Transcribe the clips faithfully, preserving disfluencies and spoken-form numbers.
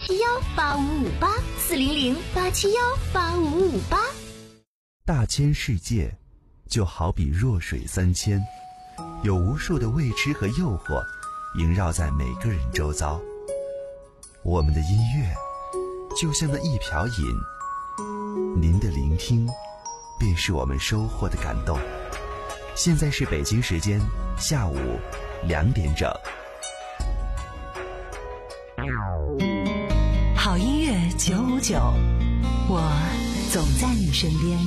七幺八五五八四零零八七幺八五五八。 大千世界就好比弱水三千，有无数的未知和诱惑萦绕在每个人周遭。我们的音乐就像那一瓢饮，您的聆听便是我们收获的感动。现在是北京时间下午两点整。 好音乐九五九，我总在你身边。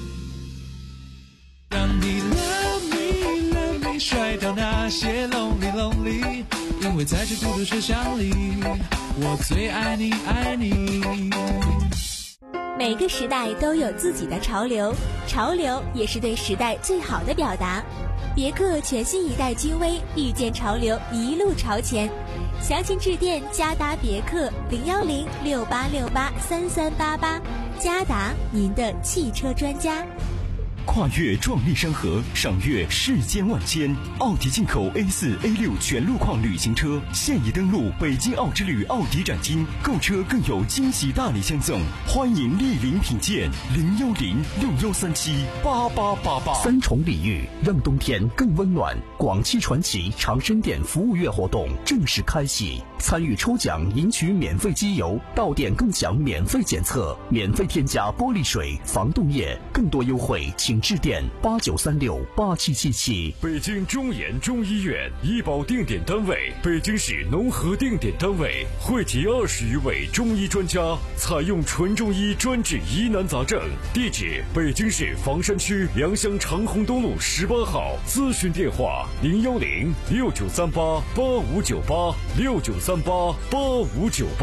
让你 love me love me 甩掉那些 lonely lonely， 因为在这孤独车厢里，我最爱你爱你。 每个时代都有自己的潮流，潮流也是对时代最好的表达。别克全新一代君威，遇见潮流，一路朝前。详情致电嘉达别克零幺零六八六八三三八八，嘉达您的汽车专家。 跨越壮丽山河，赏月世间万千。奥迪进口 A 四 A 六 全路况旅行车现已登陆北京奥之旅奥迪展厅，购车更有惊喜大礼相赠，欢迎莅临品鉴。零幺零六幺三七八八八八。 三重礼遇，让冬天更温暖。广汽传祺长生店服务月活动正式开启，参与抽奖赢取免费机油，到店更享免费检测，免费添加玻璃水、防冻液，更多优惠请致电八九三六八七七七。 北京中研中医院医保定点单位，北京市农合定点单位，汇集二十余位中医专家，采用纯中医专治疑难杂症。地址：北京市房山区良乡长虹东路十八号。咨询电话：零幺零六九三八八五九八六九三八八五九八。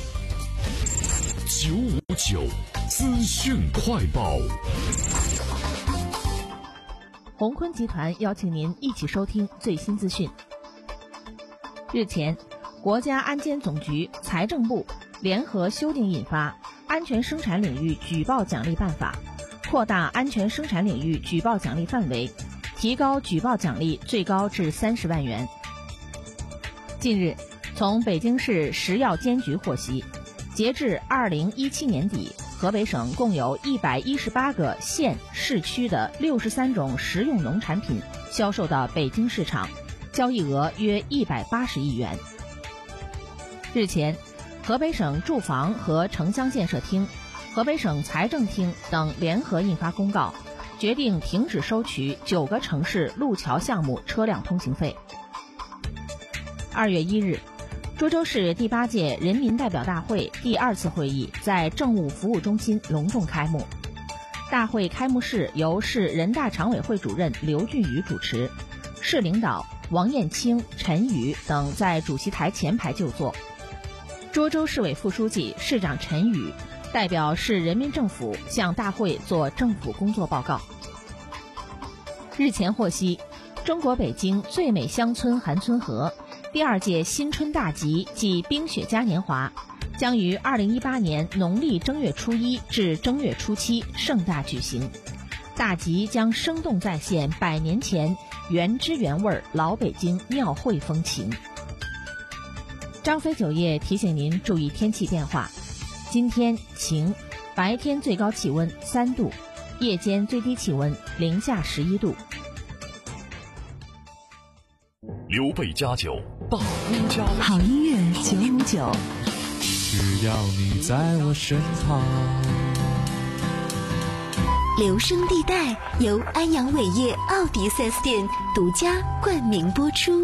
九五九资讯快报。 鸿坤集团邀请您一起收听最新资讯。日前，国家安监总局、财政部联合修订印发《安全生产领域举报奖励办法》，扩大安全生产领域举报奖励范围，提高举报奖励最高至三十万元。近日，从北京市食药监局获悉，截至二零一七年底，河北省共有一百一十八个县市区的六十三种食用农产品销售到北京市场，交易额约一百八十亿元。日前，河北省住房和城乡建设厅、河北省财政厅等联合印发公告，决定停止收取九个城市路桥项目车辆通行费。二月一日，涿州市第八届人民代表大会第二次会议在政务服务中心隆重开幕。大会开幕式由市人大常委会主任刘俊宇主持，市领导王艳清、陈宇等在主席台前排就坐。涿州市委副书记、市长陈宇代表市人民政府向大会做政府工作报告。日前获悉，中国北京最美乡村韩村河第二届新春大集暨冰雪嘉年华将于二零一八年农历正月初一至正月初七盛大举行。大集将生动再现百年前原汁原味老北京庙会风情。张飞酒业提醒您注意天气变化，今天晴，白天最高气温三度，夜间最低气温零下十一度。 刘备家酒，大姑家好音乐九五九， 只要你在我身旁。 留声地带由安阳伟业奥迪 四 S 店独家冠名播出。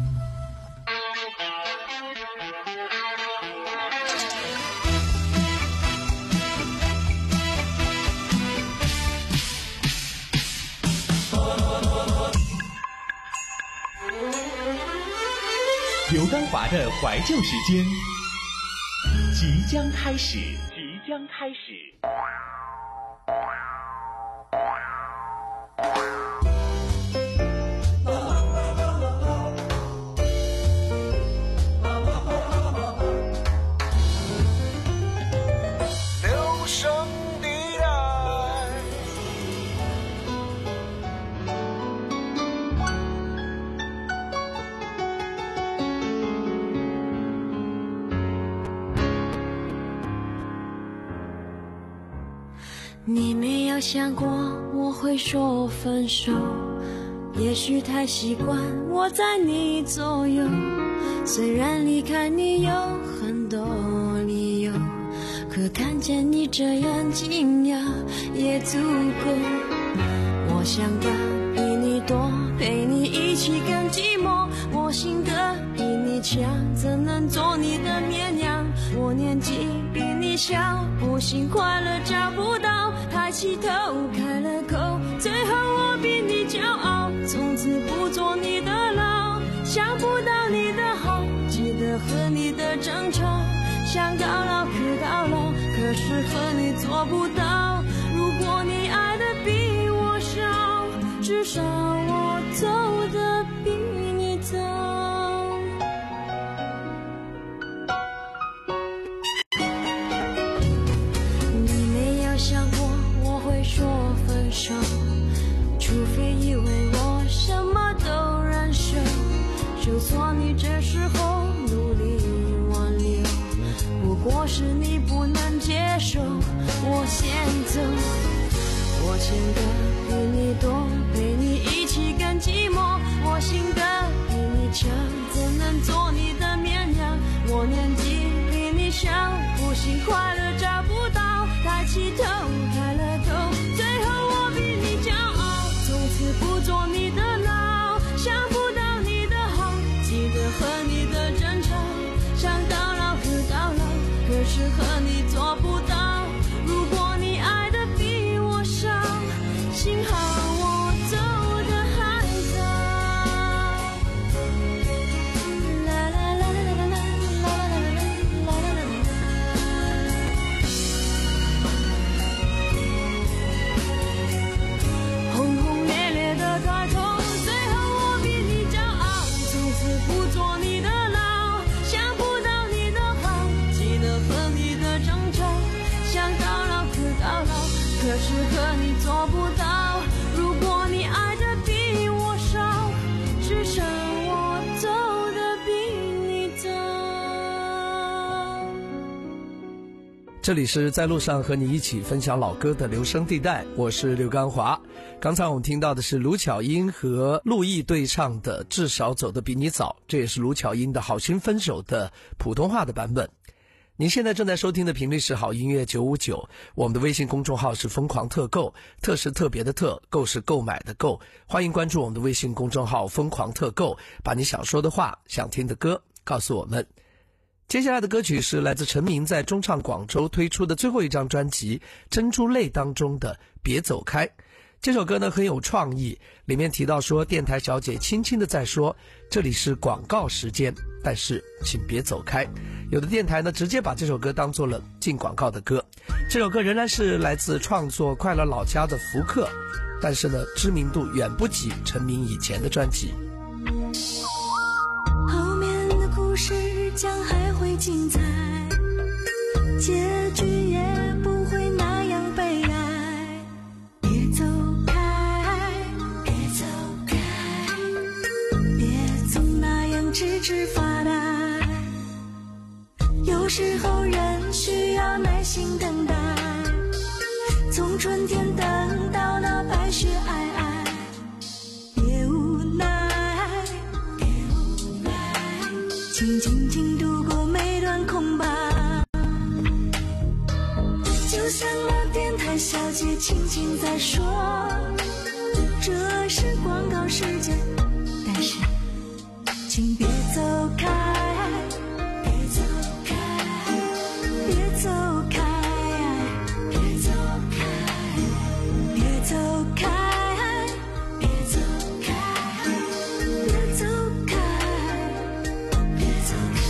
刘刚华的怀旧时间即将开始，即将开始。 留声地带， 你没有想过我会说分手，也许太习惯我在你左右，虽然离开你有很多理由，可看见你这样惊讶也足够。我想的比你多，陪你一起更寂寞，我心的比你强，怎能做你的绵羊？我年纪比你小，不信快乐找不到，抬起头开了口，最后我比你骄傲，从此不做你的牢，想不到你的好，记得和你的争吵，想到老可到老，可是和你做不到。如果你爱的比我少，至少我走的比你早。你没有想过我会说分手，除非以为我什么都忍受，就算你这时候努力挽留，不过是你不能接受我先走。我欠的比你多，陪你一起更寂寞，我心的比你强，怎能做你的绵羊？我年纪比你小，不信快乐找不到，抬起头开了头，最后我比你骄傲，从此不做你的牢，想不到你的好，记得和你的争吵，想到老可到老，可是和你做不到。如果你爱的比我少，幸好我走得还早。啦啦啦啦啦啦啦啦啦啦啦轰轰烈烈的抬头，最后我比你骄傲，从此不做你的牢，想不到你的好，记得和你的争吵，想到老可到老，可是和你做不到。如果你爱的比我少，至少我走的比你早。 这里是在路上和你一起分享老歌的留声地带，我是刘刚华。刚才我们听到的是卢巧音和陆毅对唱的《至少走得比你早》，这也是卢巧音的《好心分手》的普通话的版本。您现在正在收听的频率是好音乐九五九，我们的微信公众号是疯狂特购，特是特别的特，购是购买的购，欢迎关注我们的微信公众号疯狂特购，把你想说的话、想听的歌告诉我们。接下来的歌曲是来自陈明在中唱广州推出的最后一张专辑《珍珠泪》当中的《别走开》。这首歌呢很有创意，里面提到说电台小姐轻轻的在说这里是广告时间，但是请别走开。有的电台呢直接把这首歌当做了进广告的歌。这首歌仍然是来自创作快乐老家的福克，但是呢知名度远不及陈明以前的专辑。 后面的故事将还会精彩，结局也不会那样悲哀。别走开，别走开，别总那样痴痴发呆。有时候人需要耐心等待，从春天等到那白雪皑皑。别无奈，别无奈，请静静度过每段空白。就像那电台小姐轻轻在说，这是广告时间，但是请别走开，别走开，别走开，别走开，别走开，别走开，别走开，别走开。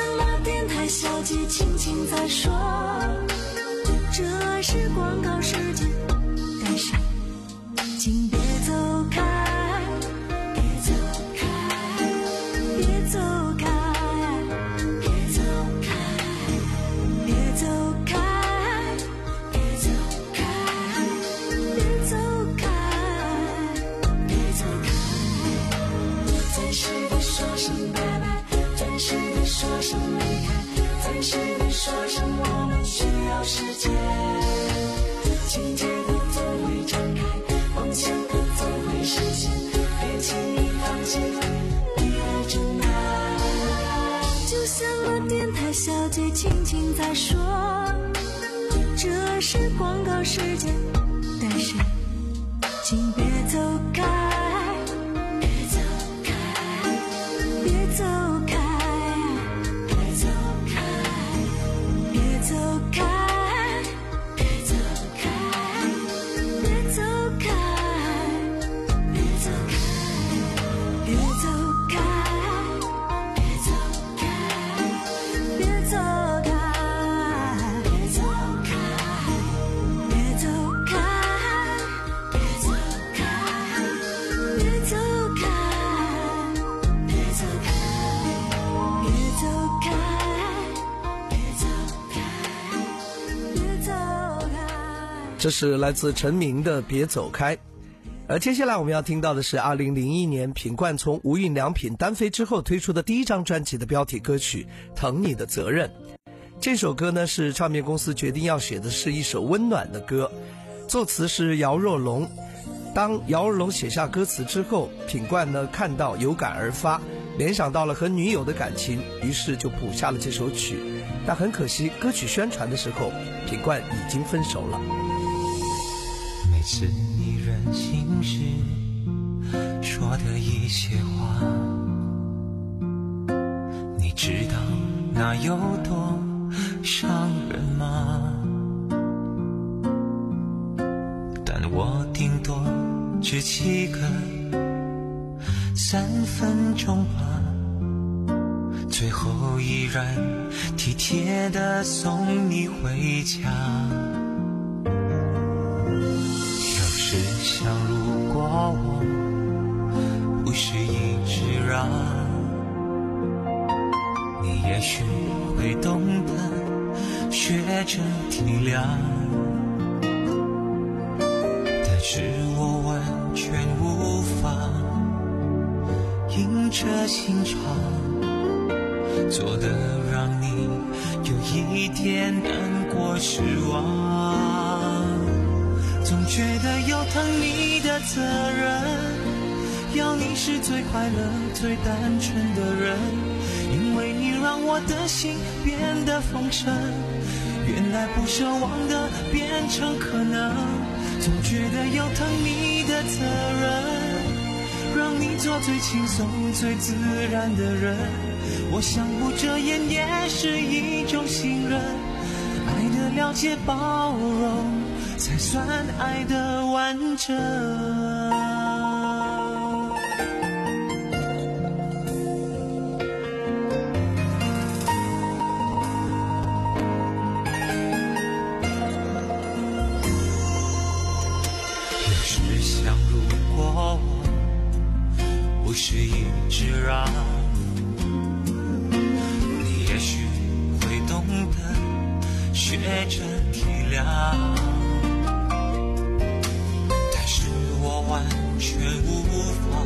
了电台小姐轻轻在说，这是广告时间，但是请别走开，别走开，别走开，别走开，别走开，别走开，别走开，别走开。我暂时的说声拜拜，暂时的说声离开，暂时的说声我们需要时间。情节的总会展开，梦想的总会实现，别轻易放弃你的真爱。就像那电台小姐轻轻在说，这是广告时间，但是请别走开，别走开，别走开，别走开，别走开，别走开，别走开，别走开，别走开，别走开，别走开，别走开，别走开，别走开，别走开，别走开，别走开，别走开，别走开。 这是来自陈明的《别走开》。而接下来我们要听到的是二零零一年品冠从无印良品单飞之后推出的第一张专辑的标题歌曲《疼你的责任》。这首歌呢是唱片公司决定要写的是一首温暖的歌，作词是姚若龙。当姚若龙写下歌词之后，品冠呢看到有感而发，联想到了和女友的感情，于是就谱下了这首曲。但很可惜，歌曲宣传的时候，品冠已经分手了。 每次你任性时说的一些话，你知道那有多伤人吗？但我顶多只记个三分钟吧，最后依然体贴地送你回家。要是想如果我不是一直让，你也许会懂得学着体谅，但是我完全无法硬着心肠做得让你有一点难过失望。总觉得有疼你的责任，要你是最快乐最单纯的人，因为你让我的心变得丰盛，原来不奢望的变成可能。总觉得有疼你的责任，让你做最轻松最自然的人，我相互遮掩也是一种信任，爱的了解包容才算爱的完整。有时想如果我不是一直让，你也许会懂得学着体谅，但是我完全无法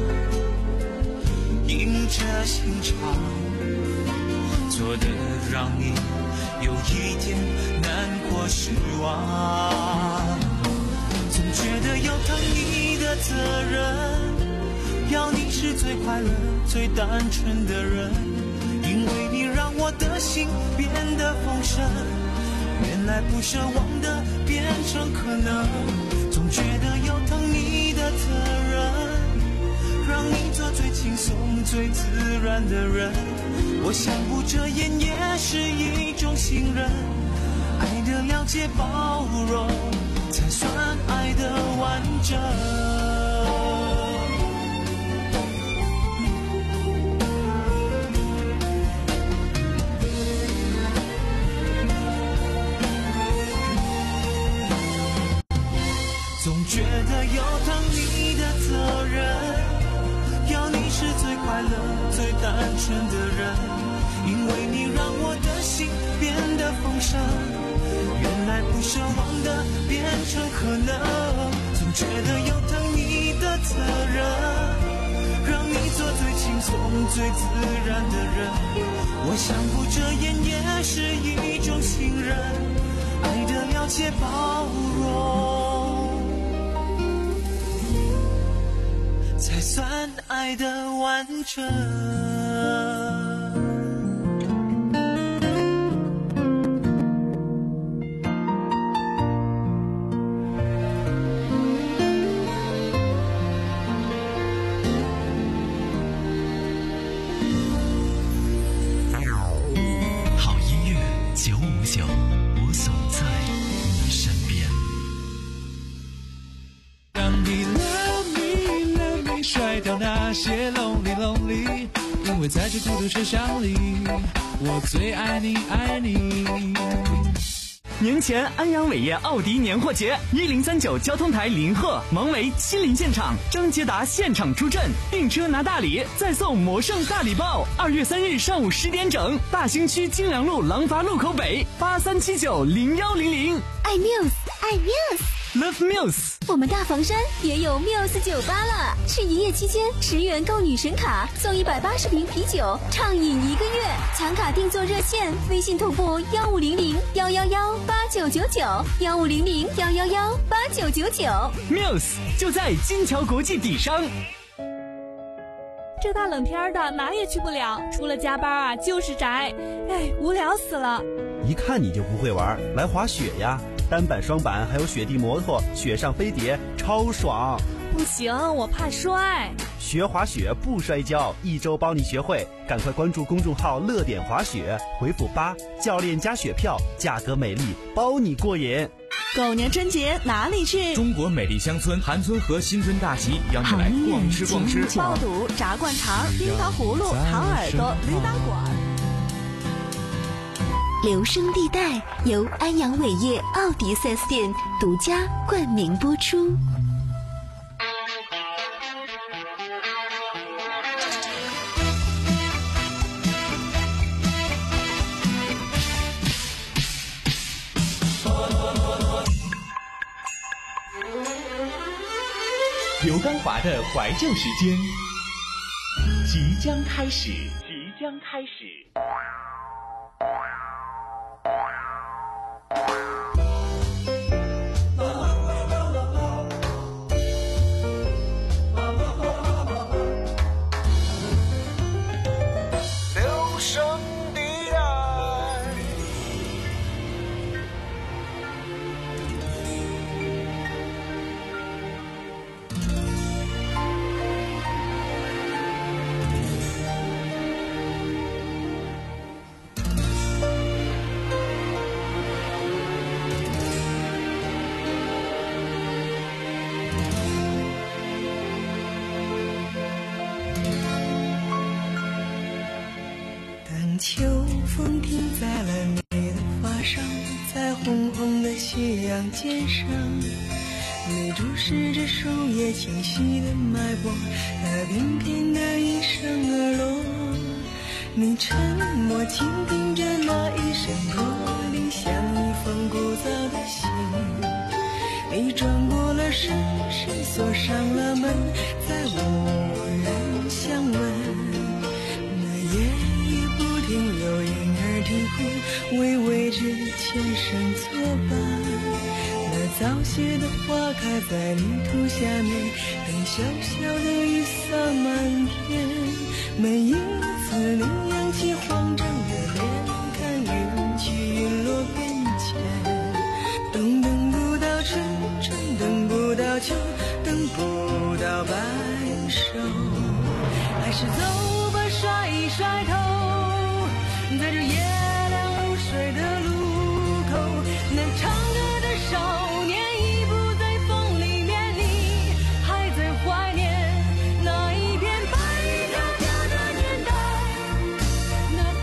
硬着心肠做得让你有一点难过失望。总觉得有疼你的责任，要你是最快乐最单纯的人，因为你让我的心变得丰盛，原来不奢望的变成可能。总觉得有疼你的责任，让你做最轻松最自然的人，我相互遮掩也是一种信任，爱的了解包容才算爱的完整。 纯的人，因为你让我的心变得丰盛，原来不奢望的变成可能，总觉得有疼你的责任，让你做最轻松最自然的人，我想不遮掩也是一种信任，爱的了解包容才算爱的完整。 好音乐九五九，我总在你身边。 让你 love me love me 甩掉那些 lonely lonely， 因为在这孤独车厢里，我最爱你爱你。 年前安阳伟业奥迪年货节，一零三九交通台林鹤、王维亲临现场，张捷达现场出阵，订车拿大礼，再送魔圣大礼包。二月三日上午十点整，大兴区金良路廊坊路口北，八三七九零幺零零。 爱 Muse， 爱 Muse，Love Muse。 我们大房山也有 Muse 酒吧了，是一夜期间十元购女神卡，送一百八十瓶啤酒，畅饮一个月。抢卡定做热线，微信同步幺五零零幺幺幺八九九九，幺五零零幺幺幺八九九九。 Muse 就在金桥国际底商。 这大冷天的哪也去不了，除了加班啊就是宅，哎，无聊死了。 一看你就不会玩，来滑雪呀，单板双板还有雪地摩托，雪上飞碟超爽。 不行，我怕摔。 学滑雪不摔跤，一周帮你学会，赶快关注公众号乐点滑雪，回复八，教练加雪票，价格美丽，包你过瘾。 狗年春节哪里去？ 中国美丽乡村韩村和新春大集，邀你来逛吃逛吃， 包肚、炸灌肠、冰糖葫芦、糖耳朵、驴打滚。 留声地带由安阳伟业奥迪 四 S 店独家冠名播出。 刘刚华的怀旧时间即将开始，即将开始。 留声地带， 秋风停在了你的发上，在红红的夕阳肩上，你注视着树叶清晰的脉搏，它翩翩地应声而落。你沉默倾听着那一声驼铃，像一封古早的信。你转过了身，谁锁上了门，再无人相问。那夜听有婴儿啼哭，微微之前生作伴。那早谢的花开在泥土下面，等小小的雨洒满天。每一次你扬起慌张的脸，看云起云落变迁。冬等不到春，春等不到秋，等不到白首，还是走吧，甩一甩头。在这夜凉如水的路口，那唱歌的少年已不在风里面，你还在怀念那一片白条条的年代，那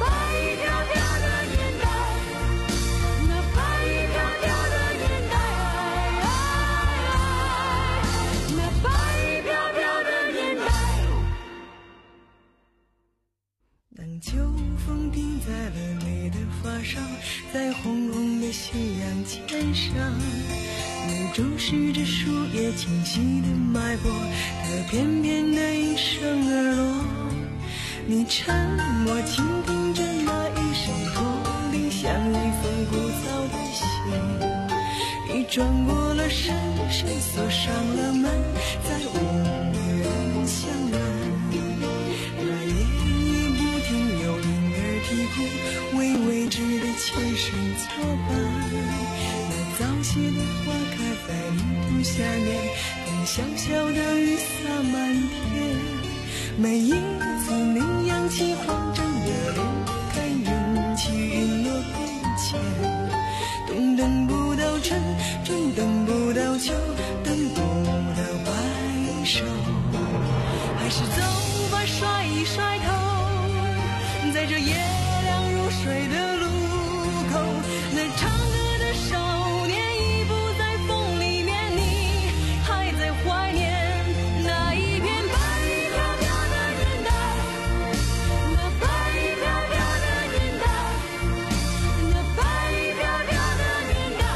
发梢，在红红的夕阳肩上，你注视着树叶清晰的脉搏，它翩翩地应声而落。你沉默倾听着那一声驼铃，像一封古早的信。你转过了身，身锁上了门，再无人相问。那夜夜不停有婴儿啼哭，为未知的前生作伴。那早谢的花开在泥土下面，等小小的雨洒满天。每一次你扬起慌张的脸，看云起云落变迁。冬等不到春，春等不到秋，等不到白首。还是走吧，甩一甩头，在这夜凉如水的路口，那唱歌的少年已不在风里面，你还在怀念那一片白云飘飘的年代，那白云飘飘的年代，那白云飘飘的年代，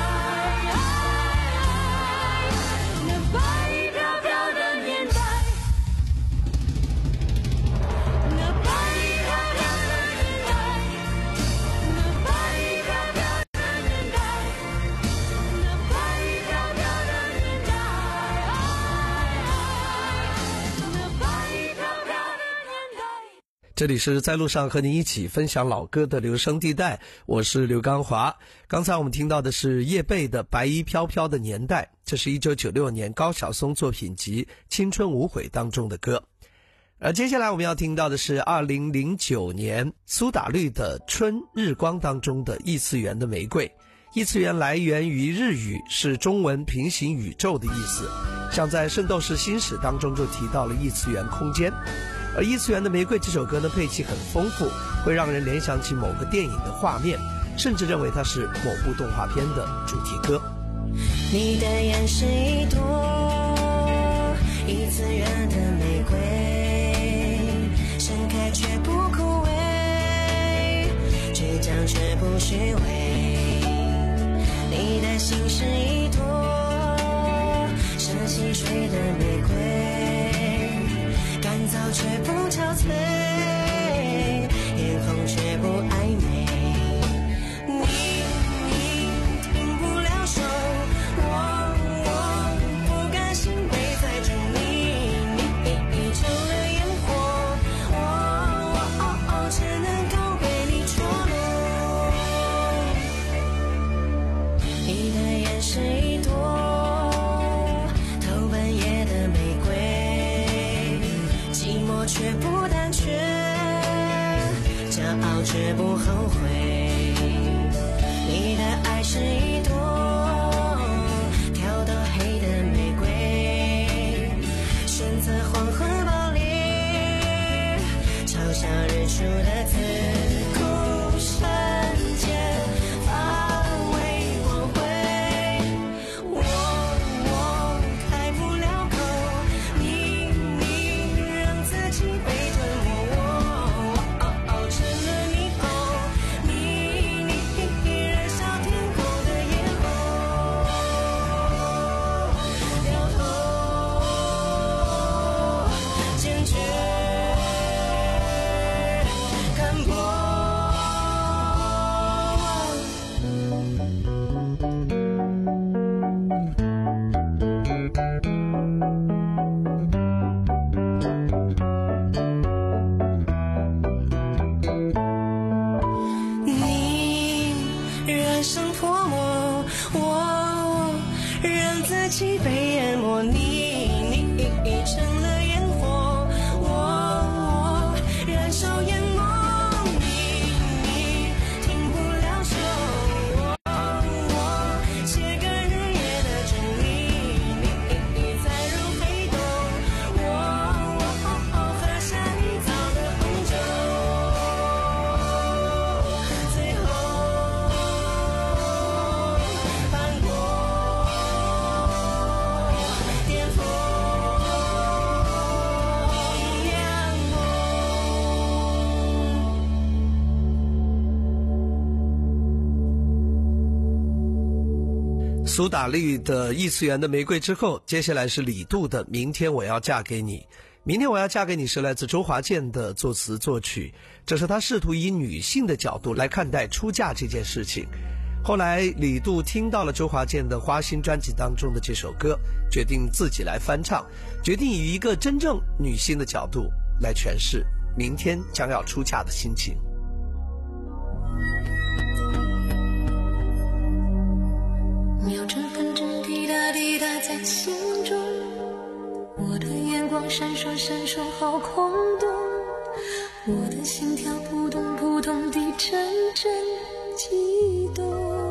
那白云飘飘的年代，那白云飘飘的年代，那白云飘飘的年代，那白云飘飘的年代，那白云飘飘的年代。 这里是在路上和您一起分享老歌的留声地带，我是刘刚华。刚才我们听到的是叶蓓的《白衣飘飘的年代》，这是一九九六年高晓松作品集《青春无悔》当中的歌。而接下来我们要听到的是二零零九年苏打绿的《春日光》当中的异次元的玫瑰。异次元来源于日语，是中文平行宇宙的意思，像在《圣斗士星矢》当中就提到了异次元空间。而异次元的玫瑰这首歌呢，配器很丰富，会让人联想起某个电影的画面，甚至认为它是某部动画片的主题歌。 你的眼是一朵异次元的玫瑰，盛开却不枯萎，倔强却不虚伪。你的心是一朵深溪水的玫瑰，干燥却不憔悴，眼红却不暧昧。你你停不了手，我我不甘心被载着你，你成了烟火，我我只能够被你捉弄。你的眼是一朵头半夜的玫瑰，寂寞却不胆怯，骄傲却不后悔。你的爱是一朵挑逗黑的玫瑰，选择黄昏暴烈，嘲笑日出的自顾瞬间发为光辉。我我开不了口，你你让自己被吞没，我我成了你后，你你燃烧天空的烟火，掉头坚决看破。你人生泼墨，我让自己被淹没，你你成了烟火，我燃烧眼眸，你你停不了手，我我写个日夜的真理，你再入黑洞，我我喝下你造的红酒，最后翻过苏打绿的异次元的玫瑰之后，接下来是李杜的明天我要嫁给你。明天我要嫁给你是来自周华健的作词作曲，这是他试图以女性的角度来看待出嫁这件事情。后来李杜听到了周华健的花心专辑当中的这首歌，决定自己来翻唱，决定以一个真正女性的角度来诠释明天将要出嫁的心情。 秒针分针滴答滴答在心中，我的眼光闪烁闪烁好空洞，我的心跳扑通扑通地阵阵悸动。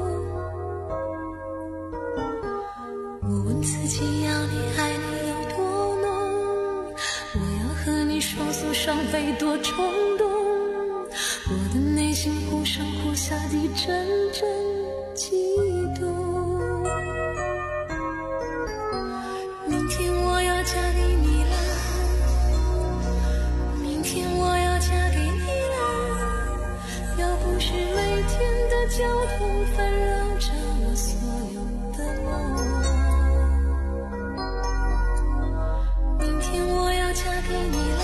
我问自己要你爱你有多浓，我要和你双宿双飞多冲动，我的内心忽上忽下地阵阵悸动。明天我要嫁给你了，明天我要嫁给你了，要不是每天的交通烦扰着我所有的梦。明天我要嫁给你了，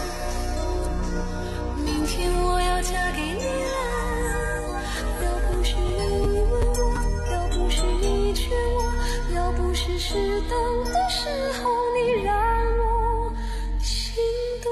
明天我要嫁给你了，要不是你问我，要不是你劝我，要不是适当的时候你让我心动。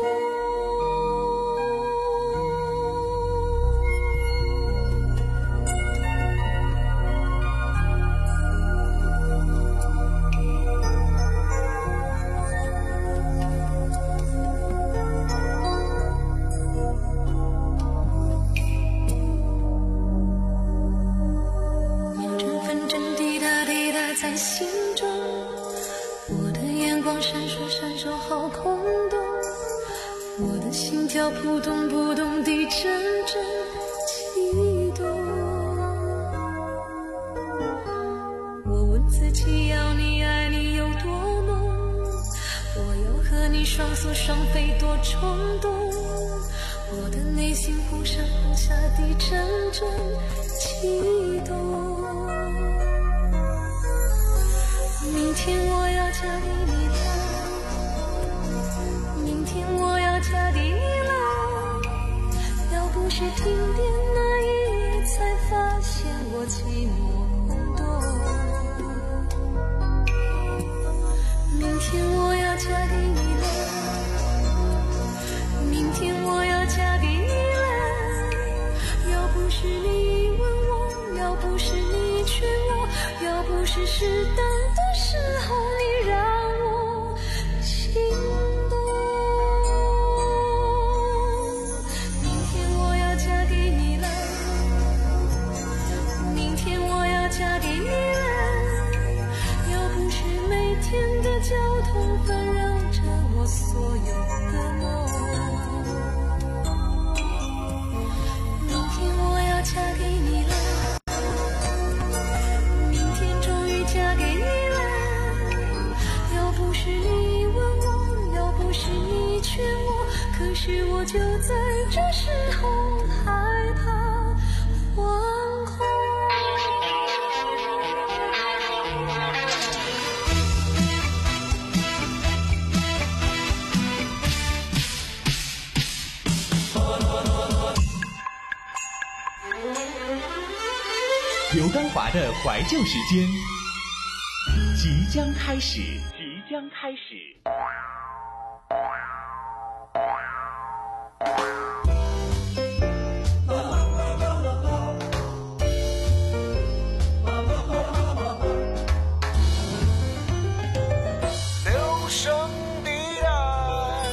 秒针分针滴答滴答在心中，我的眼光闪烁闪烁好空洞，我的心跳扑通扑通地阵阵悸动。我问自己要你爱你有多浓，我要和你双宿双飞多冲动，我的内心忽上忽下地阵阵悸动。明天我要嫁给你了，明天我要嫁给你了，要不是停电那一夜才发现我寂寞空洞。明天我要嫁给你了，明天我要嫁给你了，要不是你问我，要不是你劝我，要不是适当的时候你让我心动。明天我要嫁给你了，明天我要嫁给你了，要不是每天的交通烦扰着我所有的梦。明天我要嫁给你了，嫁给你了，要不是你问我，要不是你劝我，可是我就在这时候害怕惶恐。 刘刚华的怀旧时间即将开始，即将开始。 留声的爱，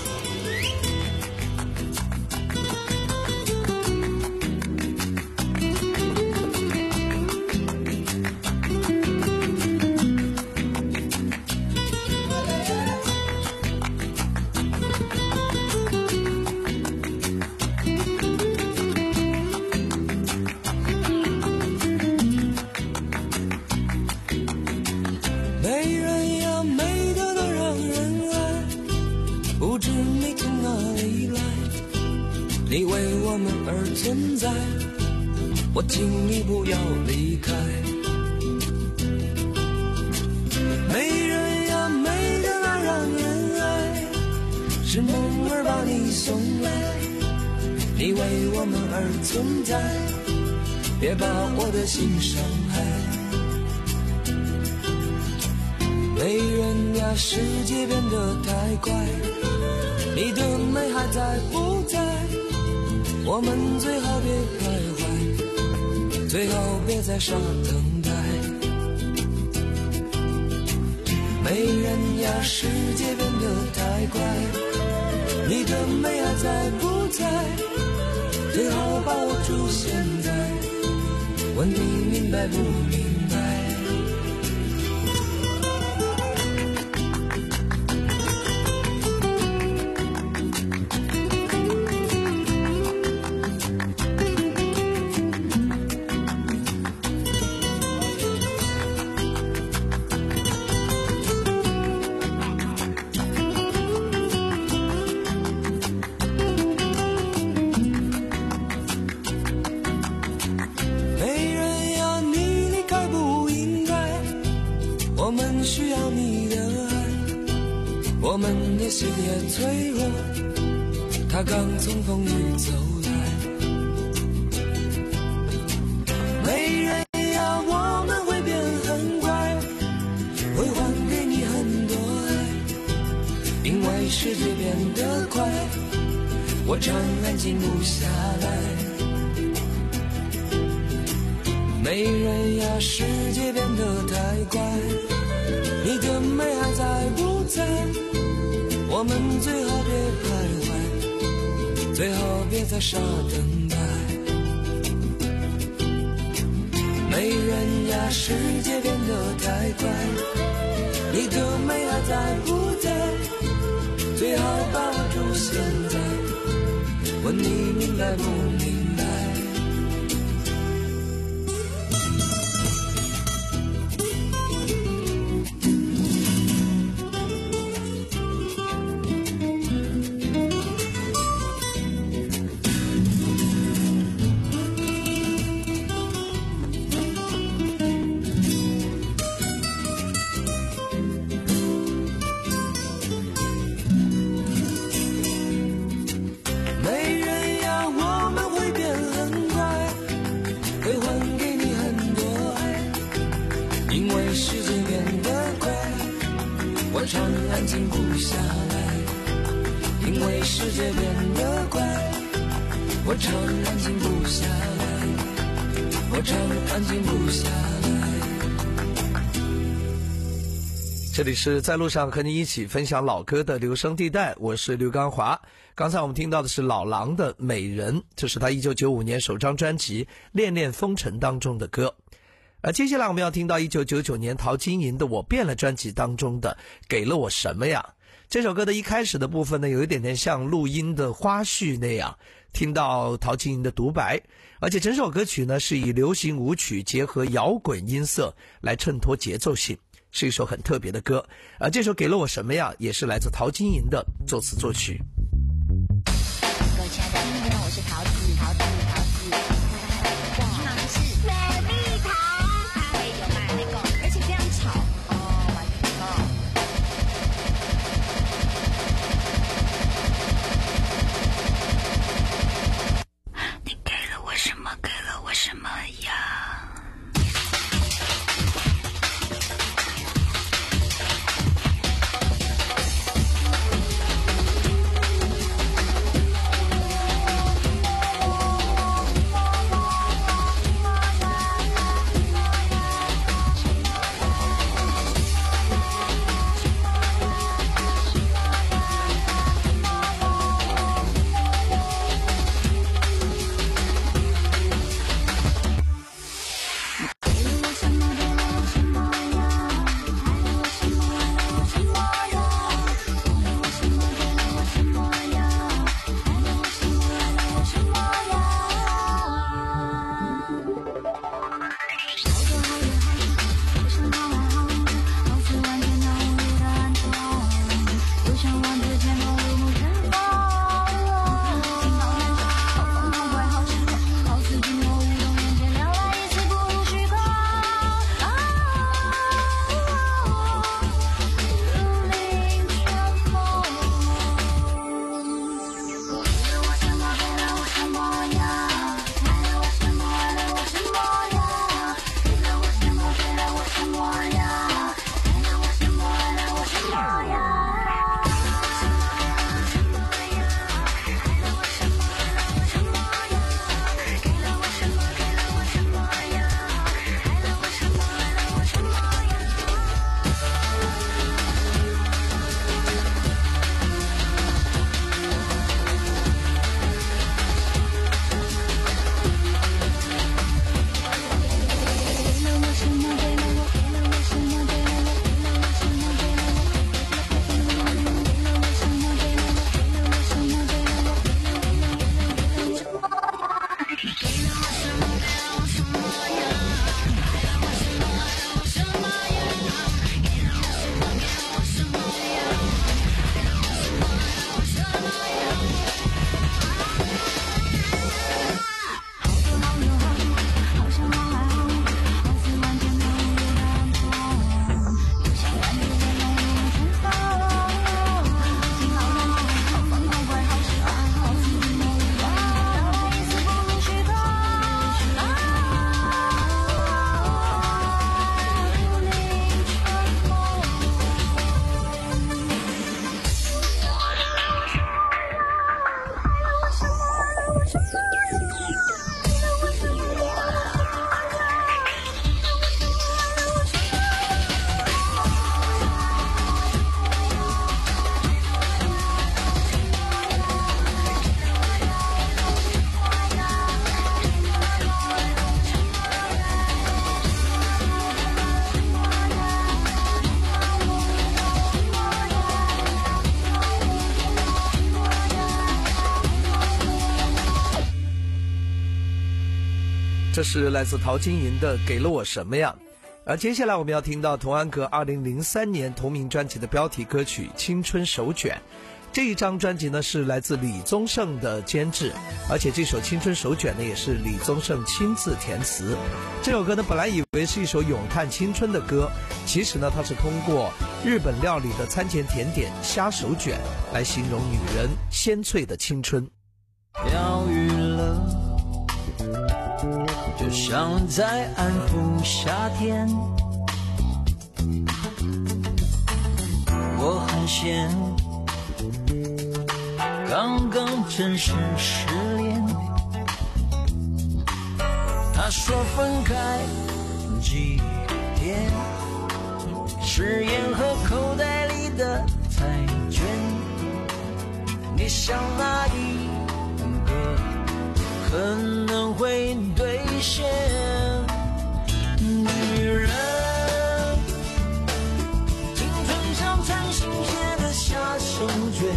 你为我们而存在，我请你不要离开。 你送来，你为我们而存在，别把我的心伤害。没人呀，世界变得太快，你的美还在不在？我们最好别徘徊，最好别再傻等待。没人呀，世界变得太快，你的美还在不在？最好把握住现在，问你明白不明白？心也脆弱，他刚从风雨走来。没人呀，我们会变很乖，会还给你很多爱，因为世界变得快，我常安静不下来。没人呀，世界变得太快，你的美还在不在？我们最好别徘徊，最好别再傻等待。没人呀，世界变得太快，你的美还在不在？最好把握住现在，问你明白不明白？常安静不下来，因为世界变得快，我常安静不下来，我常安静不下来。 这里是在路上和你一起分享老歌的留声地带，我是刘刚华。刚才我们听到的是老狼的美人，这是他一九九五年首张专辑《恋恋风尘》当中的歌。而接下来我们要听到一九九九年陶晶莹的《我变了》专辑当中的给了我什么呀。这首歌的一开始的部分呢，有一点点像录音的花絮那样，听到陶晶莹的独白，而且整首歌曲呢是以流行舞曲结合摇滚音色来衬托节奏性，是一首很特别的歌。而这首给了我什么呀，也是来自陶晶莹的作词作曲。 各位亲爱的听众朋友，我是陶子，陶子，陶子。你好，是美丽桃，它会有卖那个，而且非常吵哦，完全哦。你给了我什么？给了我什么呀？ 这是来自陶晶莹的《给了我什么呀》。而接下来我们要听到童安格二零零三年同名专辑的标题歌曲《青春手卷》。这一张专辑呢是来自李宗盛的监制，而且这首《青春手卷》呢也是李宗盛亲自填词。这首歌呢本来以为是一首咏叹青春的歌，其实呢它是通过日本料理的餐前甜点虾手卷来形容女人鲜脆的青春。 疗愈了，就像在安抚夏天。我很闲，刚刚真是失恋。他说分开几天，誓言和口袋里的彩券，你想哪一个可能会兑现？女人青春像穿新鞋的下手卷，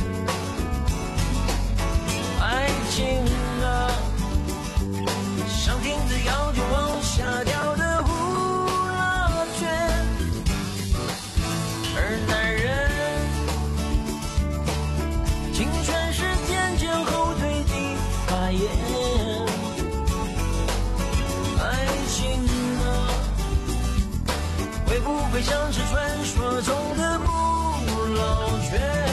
爱情啊像停止摇就往下掉的呼啦圈，而男人青春是前前后退的发言。爱情啊会不会像是传说中的不老泉？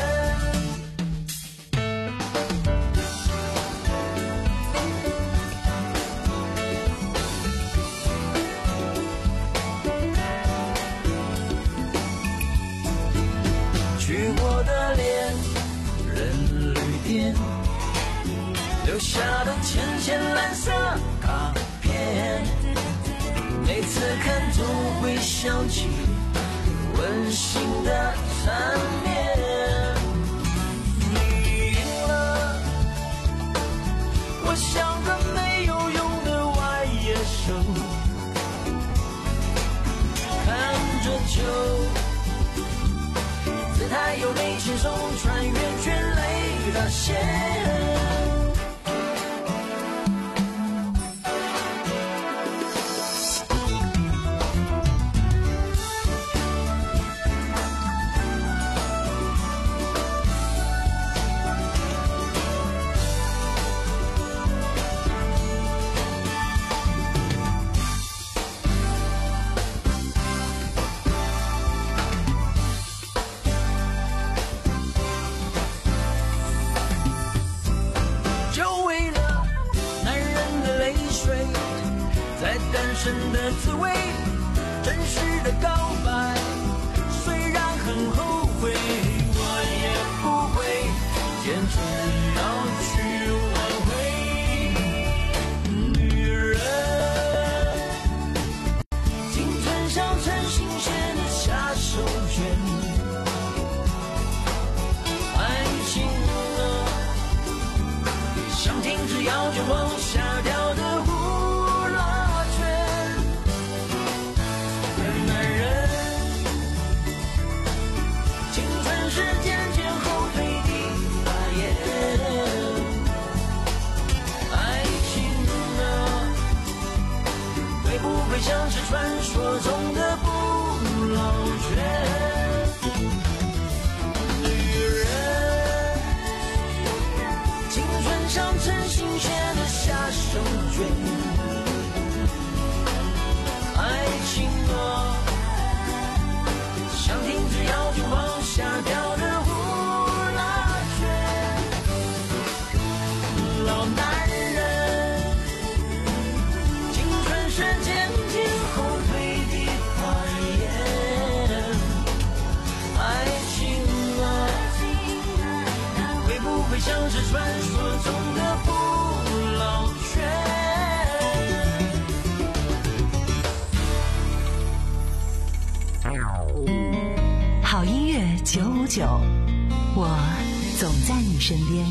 去过的恋人旅店，留下的浅浅蓝色卡片，每次看总会想起温馨的缠绵。你赢了，我像个没有用的外野手，看着球姿态优美轻松，穿越全垒打线。单身的滋味，真实的告白，虽然很后悔，我也不会坚持要去挽回。女人青春像陈新鲜的下手卷，爱情啊像停止摇就往下掉的湖。会像是传说中的不老泉。女人青春像陈新鲜的下手卷，爱情啊像停止摇就往下掉的呼啦圈。老男人青春是前后退的发言，爱情啊会不会像是传说中的不老泉？ 好音乐九五九，我总在你身边。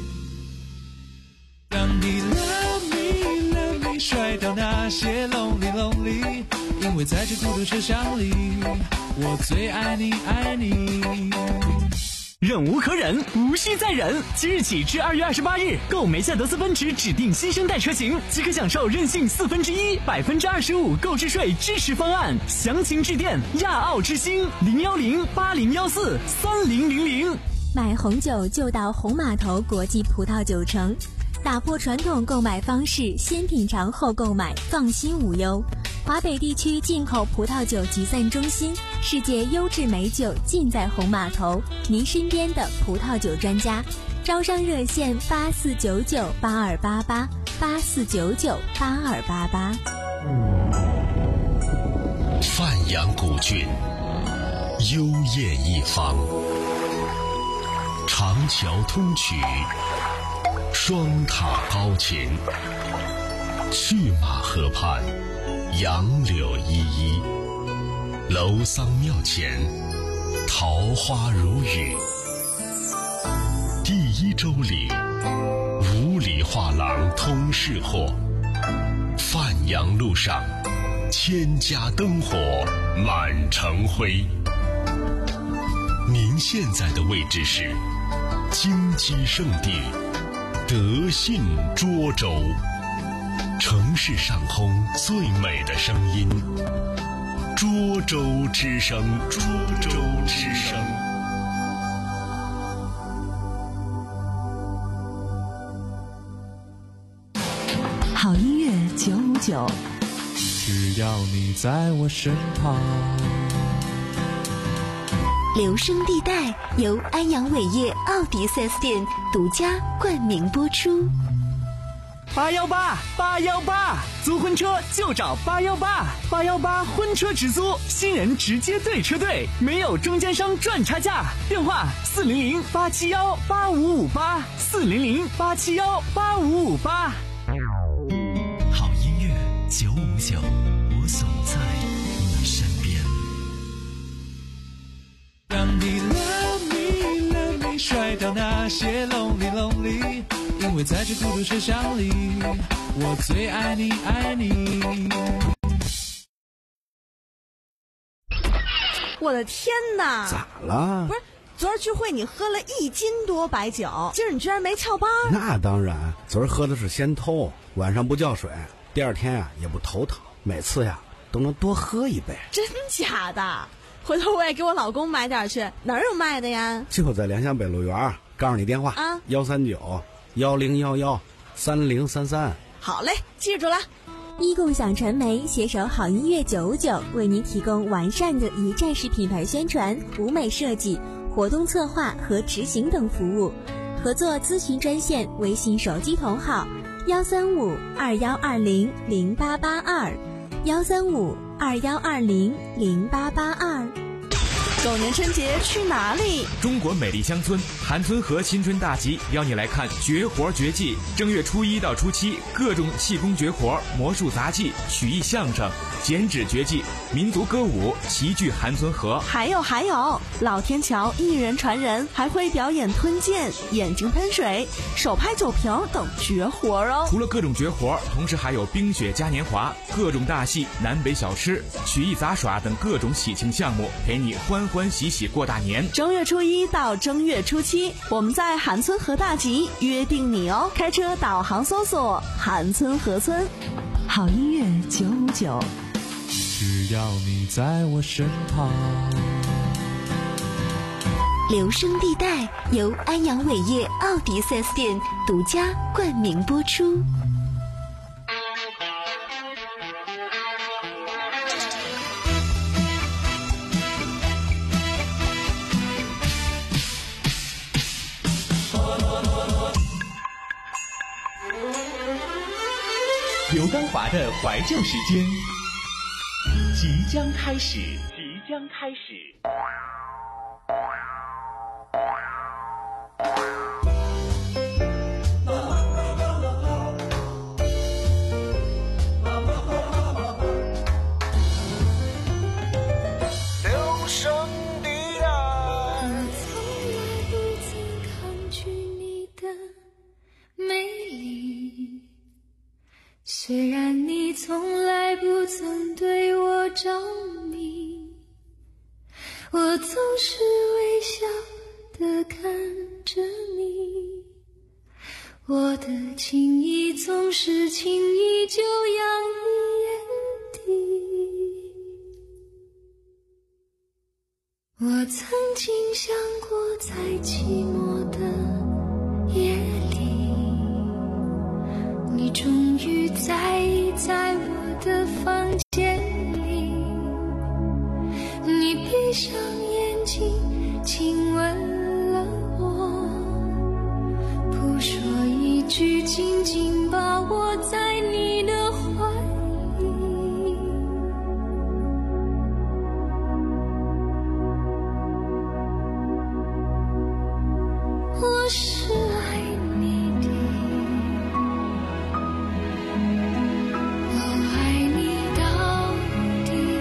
当你 love me love me 甩掉那些 lonely lonely， 因为在这孤独车厢里，我最爱你爱你。 忍无可忍，无需再忍。即日起至二月二十八日，购梅赛德斯奔驰指定新生代车型，即可享受任性四分之一、百分之二十五购置税支持方案。详情致电亚奥之星零幺零八零幺四三零零零。 买红酒就到红码头国际葡萄酒城，打破传统购买方式，先品尝后购买，放心无忧。华北地区进口葡萄酒集散中心，世界优质美酒尽在红码头，您身边的葡萄酒专家。招商热线八四九九八二八八八四九九八二八八。 范阳古郡，幽艳一方，长桥通衢，双塔高擎，去马河畔，杨柳依依，楼桑庙前，桃花如雨。第一周里，五里画廊通市货，范阳路上，千家灯火满城辉。您现在的位置是金鸡圣地德信涿州，城市上空最美的声音，涿州之声，涿州之声。 好音乐九五九， 只要你在我身旁。 留声地带由安阳伟业奥迪 四 S 店独家冠名播出。 八幺八八幺八，租婚车就找八幺八，八幺八婚车直租，新人直接对车队，没有中间商赚差价。电话四零零八七幺八五五八，四零零八七幺八五五八。 好音乐九五九，我总在你身边。 让你 love me love me 甩掉那些 lonely lonely， 因为在这孤独车厢里，我最爱你爱你。 我的天哪！ 咋了？ 不是，昨儿聚会你喝了一斤多白酒，今儿你居然没翘班？ 那当然，昨儿喝的是先偷，晚上不叫水，第二天呀、啊、也不头疼，每次呀都能多喝一杯。 真假的？回头我也给我老公买点去，哪儿有卖的呀？ 就在联想北路园，告诉你电话啊，幺三九幺零幺幺三零三三。 好嘞，记住了。 一共享传媒携手好音乐九五九，为您提供完善的一站式品牌宣传、舞美设计、活动策划和执行等服务。合作咨询专线：微信手机同号幺三五二幺二零零八八二，幺三五二幺二零零八八二。 狗年春节去哪里？ 中国美丽乡村韩村河新春大集邀你来看绝活绝技。正月初一到初七，各种气功绝活、魔术杂技、曲艺相声、剪纸绝技、民族歌舞齐聚韩村河。 还有还有，老天桥一人传人，还会表演吞剑、眼睛喷水、手拍酒瓶等绝活哦。 除了各种绝活，同时还有冰雪嘉年华、各种大戏、南北小吃、曲艺杂耍等各种喜庆项目，陪你欢欢喜喜过大年。 正月初一到正月初七，我们在韩村河大集约定你哦。开车导航搜索韩村河村。 好音乐九五九， 只要你在我身旁。 留声地带由安阳伟业奥迪 四 S 店独家冠名播出。 刘刚华的怀旧时间即将开始，即将开始。 留声地带。 我从来不曾抗拒你的美丽。虽然你从来不曾对我着迷，我总是微笑地看着你，我的情意总是轻易就洋溢眼底。我曾经想过，在寂寞的夜里，你终于在意在我的房间里，你闭上眼睛亲吻了我，不说一句，紧紧把我在你的怀里。我是爱你的，我爱你到底。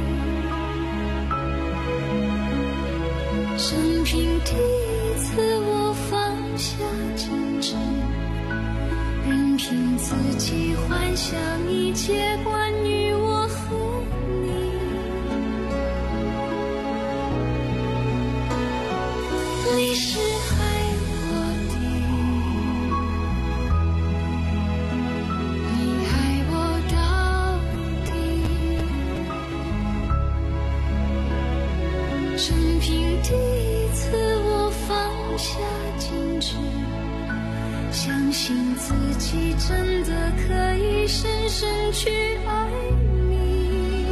生平第一次我放下矜持，任凭自己幻想一切关于我和你。你是爱我的，你爱我到底。生平第一次我放下矜持，相信自己真的可以深深去爱你。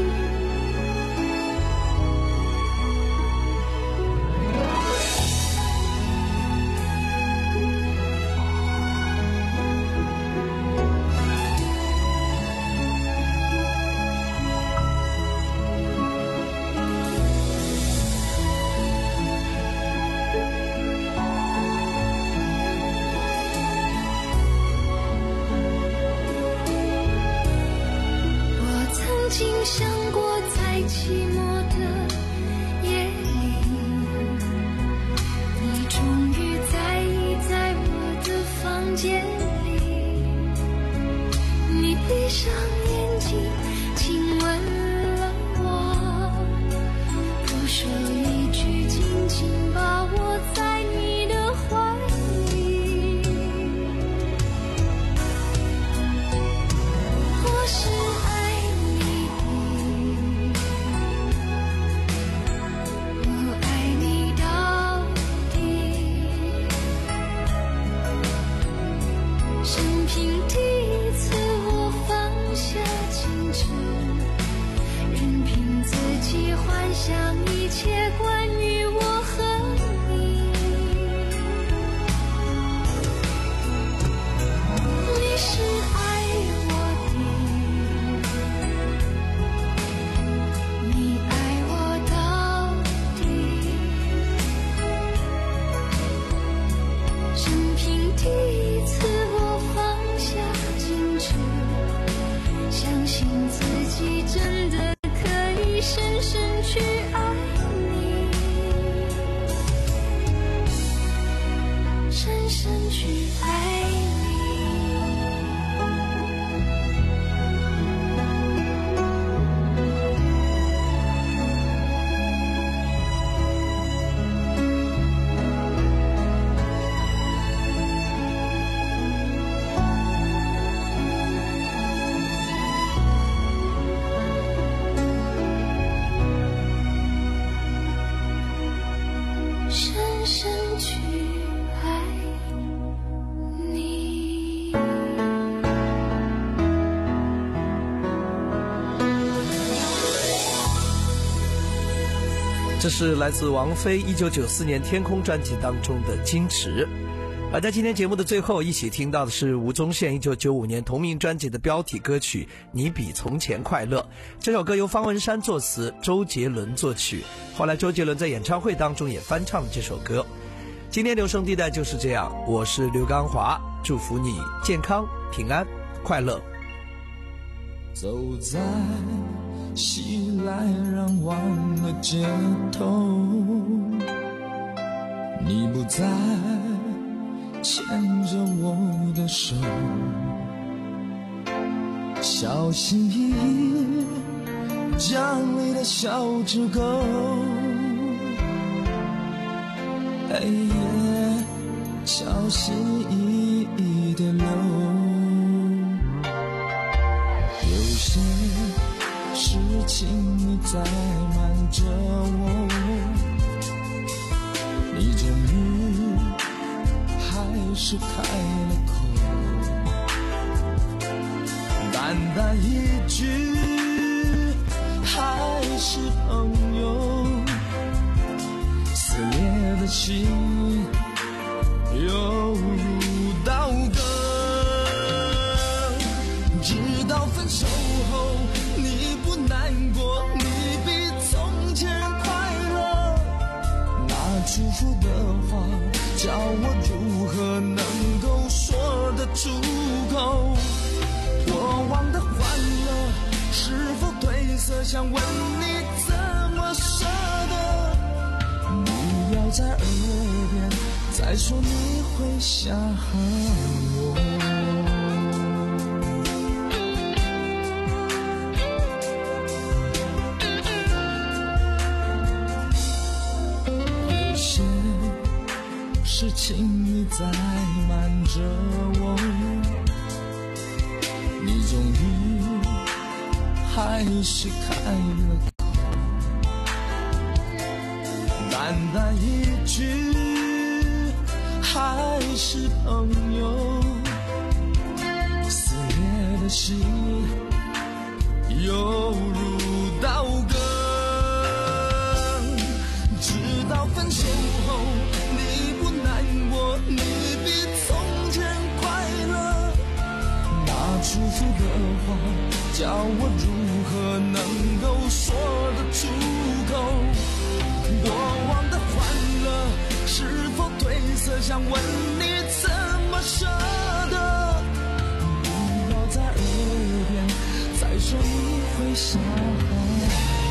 曾经想过，在寂寞的夜里，你终于在意在我的房间里，你闭上眼睛亲吻了我，不说一句，紧紧把我在你的怀里。我是爱想一切关于我和你。你是爱我的，你爱我到底。生平第一次我放下矜持，相信自己真的可以深深去爱你，深深去爱你。深深去爱你。 这是来自王菲一九九四年《天空》专辑当中的《矜持》。而在今天节目的最后，一起听到的是吴宗宪一九九五年同名专辑的标题歌曲《你比从前快乐》。这首歌由方文山作词，周杰伦作曲。后来周杰伦在演唱会当中也翻唱了这首歌。今天留声地带就是这样，我是刘刚华，祝福你健康、平安、快乐。 走在熙来攘往的街头，你不在牵着我的手，小心翼翼讲理的小纸狗， 黑夜小心翼翼地流。有些事情你在瞒着我，你终于还是开了口，淡淡一句还是朋友，撕裂的心犹如刀割。直到分手后你不难过，你比从前快乐，那祝福的话叫我如何能够说得出口。过往的欢乐是否褪色，想问你怎么舍得，不要在耳边再说你会想我。有些事情你在瞒着我，你终于还是开了口，淡淡一句还是朋友，撕裂的心犹如刀割。直到分手后你不难过，你比从前快乐，那祝福的话叫我如何能够说得出口。过往的欢乐是否褪色，想问你怎么舍得，不要在耳边再说你会想我。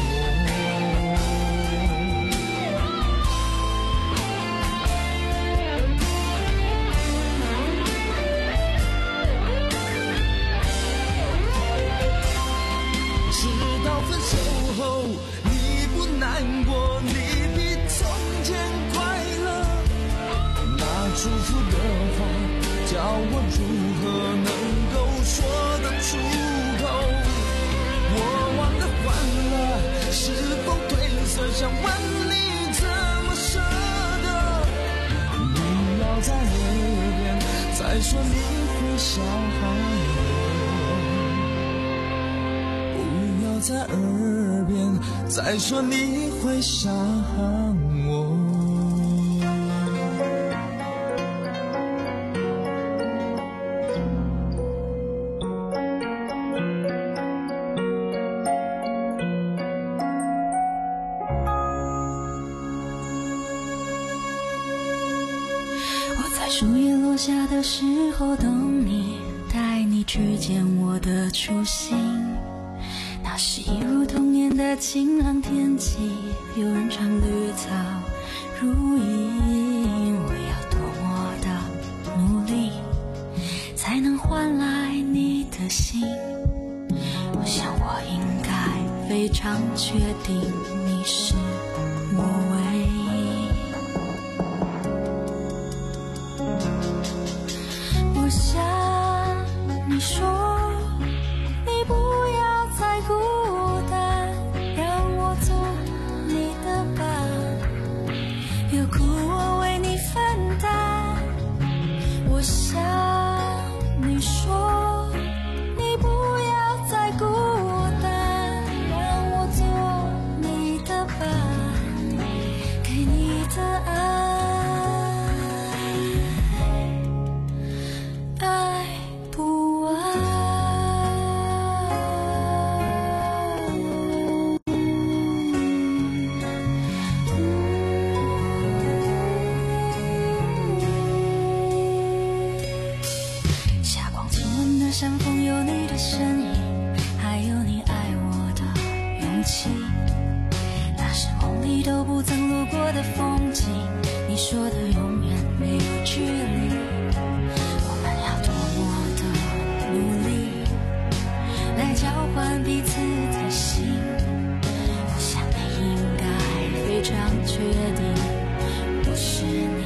直到分手后你不难过，你比从前快乐，那祝福的话叫我如何能够说得出口。过往的欢乐是否褪色，想问你怎么舍得，不要在耳边再说你会想我，不要在耳边再说你会想我。 我在树叶落下的时候等你，带你去见我的初心。那是一如童年的晴朗天气，有人唱绿草如茵。我要多么的努力才能换来你的心，我想我应该非常确定你是我唯一。我想你说你不要再孤单，让我做你的伴，有苦我为你分担。我想你说你不要再孤单，让我做你的伴，给你的爱，爱不完。霞光亲吻的山峰，有你的身影，还有你爱我的勇气。那是梦里都不曾路过的风景，你说的永远没有距离。我们要多么的努力来交换彼此的心，我想你应该非常确定我是你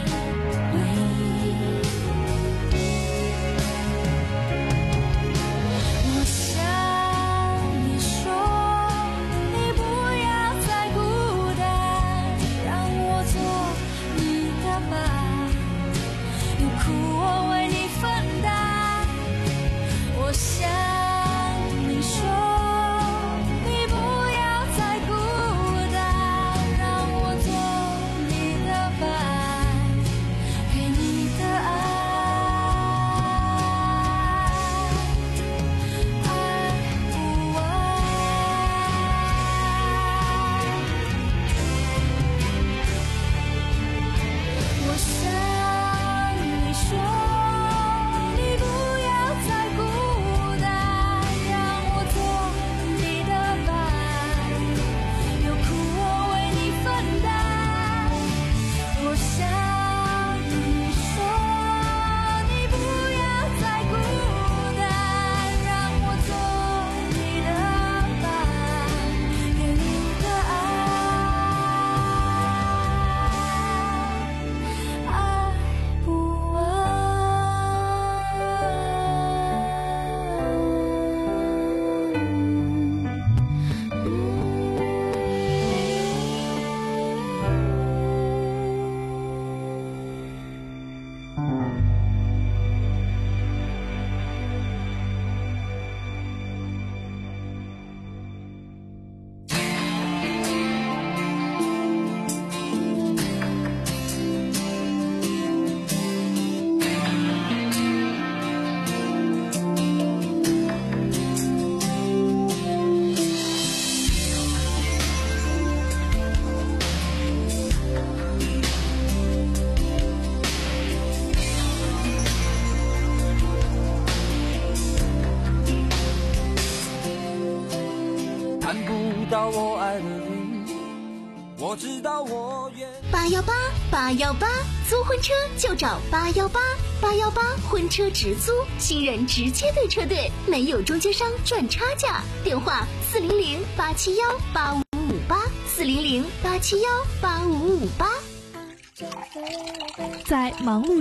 看不到我爱的你，我知道我愿。 八幺八八幺八，租婚车就找八幺八八幺八婚车直租，新人直接对车队，没有中间商赚差价。电话四零零八七幺八五五八，四零零八七幺八五五八。 在忙碌